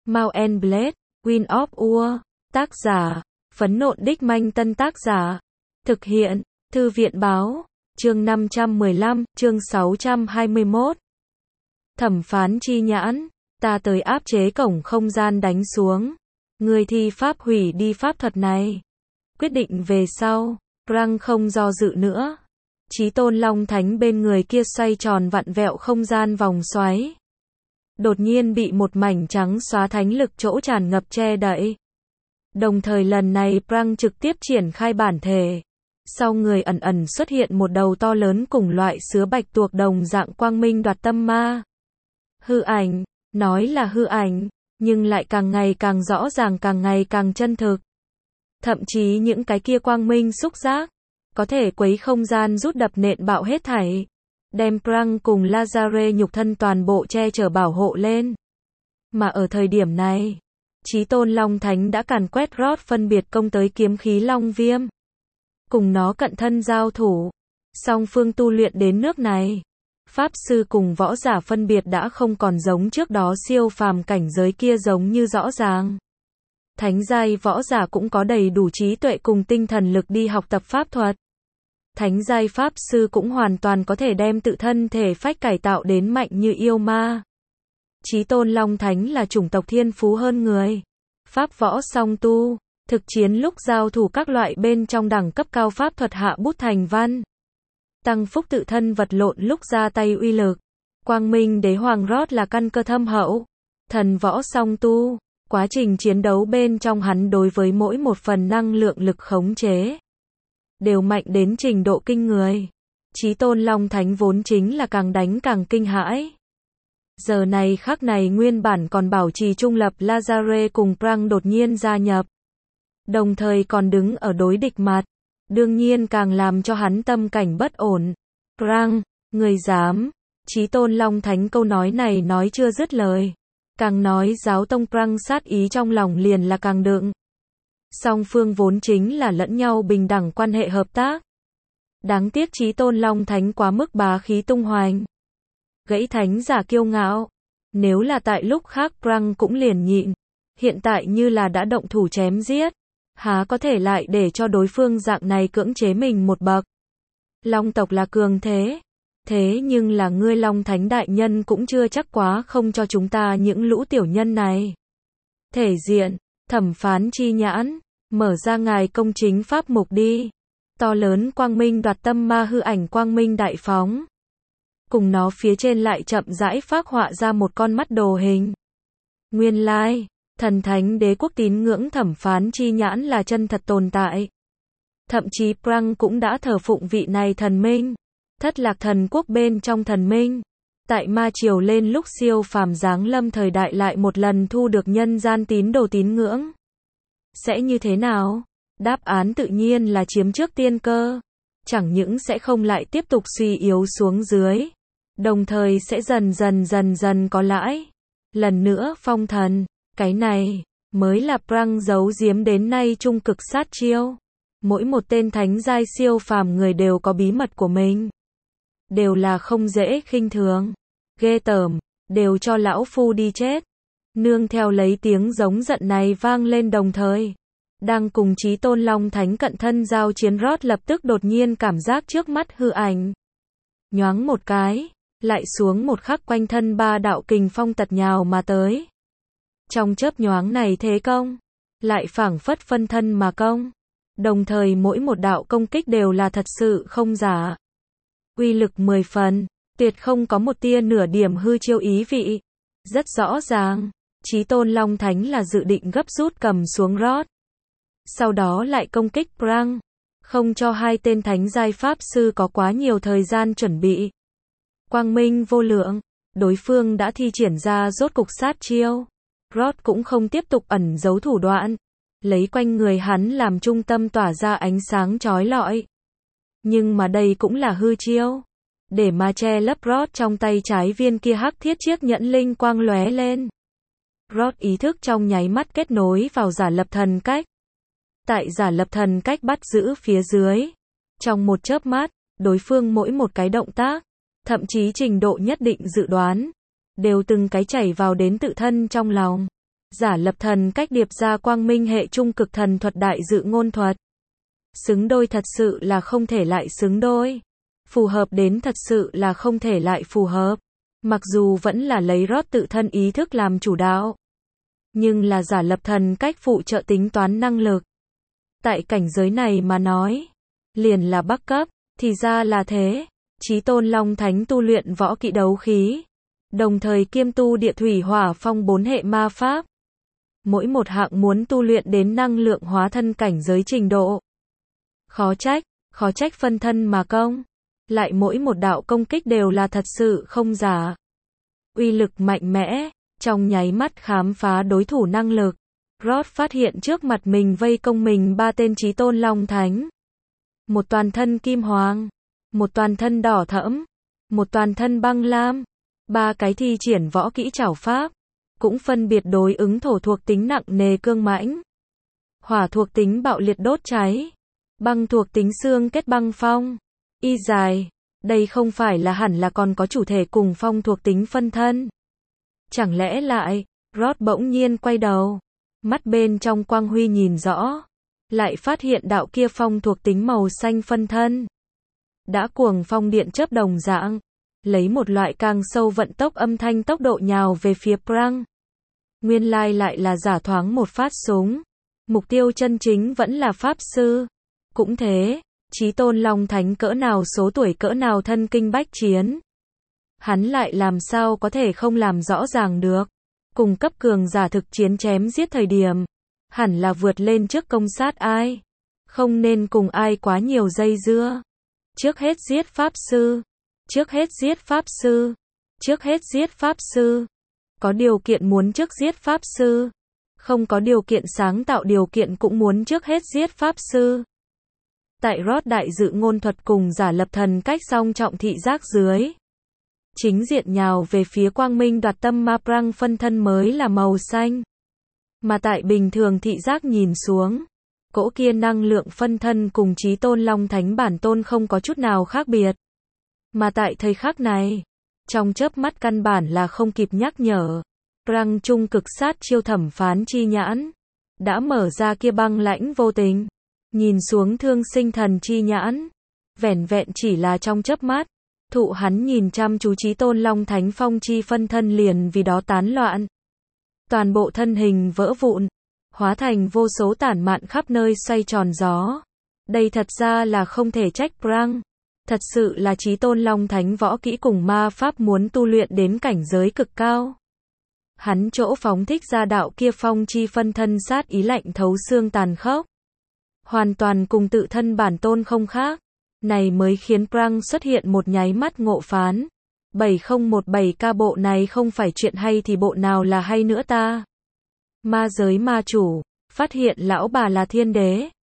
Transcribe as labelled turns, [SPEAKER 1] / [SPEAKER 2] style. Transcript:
[SPEAKER 1] Mount and Blade, Wind of War. Tác giả, Phấn Nộn Đích Manh. Tân tác giả, thực hiện, Thư viện Báo. Chương 515, chương 621. Thẩm phán chi nhãn, ta tới áp chế cổng không gian đánh xuống. Người thi pháp hủy đi pháp thuật này. Quyết định về sau, Prang không do dự nữa. Chí Tôn Long Thánh bên người kia xoay tròn vặn vẹo không gian vòng xoáy. Đột nhiên bị một mảnh trắng xóa thánh lực chỗ tràn ngập che đậy. Đồng thời lần này Prang trực tiếp triển khai bản thể. Sau người ẩn ẩn xuất hiện một đầu to lớn cùng loại sứa bạch tuộc đồng dạng quang minh đoạt tâm ma. Hư ảnh, nói là hư ảnh, nhưng lại càng ngày càng rõ ràng, càng ngày càng chân thực. Thậm chí những cái kia quang minh xúc giác, có thể quấy không gian rút đập nện bạo hết thảy. Đem Prang cùng Lazare nhục thân toàn bộ che chở bảo hộ lên. Mà ở thời điểm này, Chí Tôn Long Thánh đã càn quét Rod phân biệt công tới kiếm khí Long Viêm. Cùng nó cận thân giao thủ. Song phương tu luyện đến nước này. Pháp sư cùng võ giả phân biệt đã không còn giống trước đó siêu phàm cảnh giới kia giống như rõ ràng. Thánh giai võ giả cũng có đầy đủ trí tuệ cùng tinh thần lực đi học tập pháp thuật. Thánh giai pháp sư cũng hoàn toàn có thể đem tự thân thể phách cải tạo đến mạnh như yêu ma. Chí Tôn Long Thánh là chủng tộc thiên phú hơn người. Pháp võ song tu, thực chiến lúc giao thủ các loại bên trong đẳng cấp cao pháp thuật hạ bút thành văn. Tăng phúc tự thân vật lộn lúc ra tay uy lực. Quang Minh Đế Hoàng Rod là căn cơ thâm hậu. Thần võ song tu, quá trình chiến đấu bên trong hắn đối với mỗi một phần năng lượng lực khống chế đều mạnh đến trình độ kinh người. Chí Tôn Long Thánh vốn chính là càng đánh càng kinh hãi. Giờ này khắc này nguyên bản còn bảo trì trung lập Lazare cùng Prang đột nhiên gia nhập. Đồng thời còn đứng ở đối địch mặt. Đương nhiên càng làm cho hắn tâm cảnh bất ổn. Prang, người dám. Chí Tôn Long Thánh câu nói này nói chưa dứt lời. Càng nói giáo tông Prang sát ý trong lòng liền là càng đựng. Song phương vốn chính là lẫn nhau bình đẳng quan hệ hợp tác. Đáng tiếc Chí Tôn Long Thánh quá mức bá khí tung hoành. Gãy thánh giả kiêu ngạo. Nếu là tại lúc khác Prang cũng liền nhịn. Hiện tại như là đã động thủ chém giết. Há có thể lại để cho đối phương dạng này cưỡng chế mình một bậc. Long tộc là cường thế. Thế nhưng là ngươi Long Thánh đại nhân cũng chưa chắc quá không cho chúng ta những lũ tiểu nhân này. Thể diện, thẩm phán chi nhãn, mở ra ngài công chính pháp mục đi. To lớn quang minh đoạt tâm ma hư ảnh quang minh đại phóng. Cùng nó phía trên lại chậm rãi phác họa ra một con mắt đồ hình. Nguyên lai, thần thánh đế quốc tín ngưỡng thẩm phán chi nhãn là chân thật tồn tại. Thậm chí Prang cũng đã thờ phụng vị này thần minh. Thất Lạc Thần Quốc bên trong thần minh. Tại ma triều lên lúc siêu phàm giáng lâm thời đại lại một lần thu được nhân gian tín đồ tín ngưỡng. Sẽ như thế nào? Đáp án tự nhiên là chiếm trước tiên cơ. Chẳng những sẽ không lại tiếp tục suy yếu xuống dưới. Đồng thời sẽ dần dần có lãi. Lần nữa phong thần. Cái này mới là Prang giấu giếm đến nay trung cực sát chiêu. Mỗi một tên thánh giai siêu phàm người đều có bí mật của mình. Đều là không dễ khinh thường. Ghê tởm, đều cho lão phu đi chết. Nương theo lấy tiếng giống giận này vang lên đồng thời. Đang cùng Chí Tôn Long Thánh cận thân giao chiến Rod lập tức đột nhiên cảm giác trước mắt hư ảnh. Nhoáng một cái, lại xuống một khắc quanh thân ba đạo kình phong tật nhào mà tới. Trong chớp nhoáng này thế công, lại phảng phất phân thân mà công. Đồng thời mỗi một đạo công kích đều là thật sự không giả. Uy lực 10 phần, tuyệt không có một tia nửa điểm hư chiêu ý vị. Rất rõ ràng, Chí Tôn Long Thánh là dự định gấp rút cầm xuống Rod. Sau đó lại công kích Prang, không cho hai tên thánh giai pháp sư có quá nhiều thời gian chuẩn bị. Quang minh vô lượng, đối phương đã thi triển ra rốt cục sát chiêu. Rod cũng không tiếp tục ẩn giấu thủ đoạn, lấy quanh người hắn làm trung tâm tỏa ra ánh sáng chói lọi. Nhưng mà đây cũng là hư chiêu. Để mà che lấp Rod trong tay trái viên kia hắc thiết chiếc nhẫn linh quang lóe lên. Rod ý thức trong nháy mắt kết nối vào giả lập thần cách. Tại giả lập thần cách bắt giữ phía dưới. Trong một chớp mắt, đối phương mỗi một cái động tác, thậm chí trình độ nhất định dự đoán, đều từng cái chảy vào đến tự thân trong lòng. Giả lập thần cách điệp ra quang minh hệ trung cực thần thuật đại dự ngôn thuật. Xứng đôi thật sự là không thể lại xứng đôi. Phù hợp đến thật sự là không thể lại phù hợp. Mặc dù vẫn là lấy rót tự thân ý thức làm chủ đạo. Nhưng là giả lập thần cách phụ trợ tính toán năng lực. Tại cảnh giới này mà nói. Liền là bắc cấp, thì ra là thế. Chí tôn Long Thánh tu luyện võ kỹ đấu khí. Đồng thời kiêm tu địa thủy hỏa phong 4 hệ ma pháp. Mỗi một hạng muốn tu luyện đến năng lượng hóa thân cảnh giới trình độ. Khó trách phân thân mà công. Lại mỗi một đạo công kích đều là thật sự không giả. Uy lực mạnh mẽ, trong nháy mắt khám phá đối thủ năng lực. Rod phát hiện trước mặt mình vây công mình 3 tên chí tôn Long Thánh. Một toàn thân kim hoàng, một toàn thân đỏ thẫm, một toàn thân băng lam. 3 cái thi triển võ kỹ trảo pháp. Cũng phân biệt đối ứng thổ thuộc tính nặng nề cương mãnh. Hỏa thuộc tính bạo liệt đốt cháy. Băng thuộc tính xương kết băng phong. Y dài. Đây không phải là hẳn là còn có chủ thể cùng phong thuộc tính phân thân. Chẳng lẽ lại, Rod bỗng nhiên quay đầu. Mắt bên trong quang huy nhìn rõ. Lại phát hiện đạo kia phong thuộc tính màu xanh phân thân. Đã cuồng phong điện chớp đồng dạng. Lấy một loại càng sâu vận tốc âm thanh tốc độ nhào về phía Prang. Nguyên lai lại là giả thoáng một phát súng. Mục tiêu chân chính vẫn là pháp sư. Cũng thế, chí tôn Long Thánh cỡ nào số tuổi cỡ nào thân kinh bách chiến. Hắn lại làm sao có thể không làm rõ ràng được. Cùng cấp cường giả thực chiến chém giết thời điểm. Hẳn là vượt lên trước công sát ai. Không nên cùng ai quá nhiều dây dưa. Trước hết giết pháp sư. Trước hết giết pháp sư. Trước hết giết pháp sư. Có điều kiện muốn trước giết pháp sư. Không có điều kiện sáng tạo điều kiện cũng muốn trước hết giết pháp sư. Tại Rod đại dự ngôn thuật cùng giả lập thần cách song trọng thị giác dưới. Chính diện nhào về phía quang minh đoạt tâm ma Prang phân thân mới là màu xanh. Mà tại bình thường thị giác nhìn xuống. Cỗ kia năng lượng phân thân cùng chí tôn Long Thánh bản tôn không có chút nào khác biệt. Mà tại thời khắc này. Trong chớp mắt căn bản là không kịp nhắc nhở. Prang trung cực sát chiêu thẩm phán chi nhãn. Đã mở ra kia băng lãnh vô tình. Nhìn xuống thương sinh thần chi nhãn. Vẻn vẹn chỉ là trong chớp mắt. Thụ hắn nhìn chăm chú chí tôn Long Thánh phong chi phân thân liền vì đó tán loạn. Toàn bộ thân hình vỡ vụn. Hóa thành vô số tản mạn khắp nơi xoay tròn gió. Đây thật ra là không thể trách Prang. Thật sự là chí tôn Long Thánh võ kỹ cùng ma pháp muốn tu luyện đến cảnh giới cực cao. Hắn chỗ phóng thích ra đạo kia phong chi phân thân sát ý lạnh thấu xương tàn khốc. Hoàn toàn cùng tự thân bản tôn không khác. Này mới khiến Prang xuất hiện một nháy mắt ngộ phán. 7017K bộ này không phải chuyện hay thì bộ nào là hay nữa ta. Ma giới ma chủ, phát hiện lão bà là thiên đế.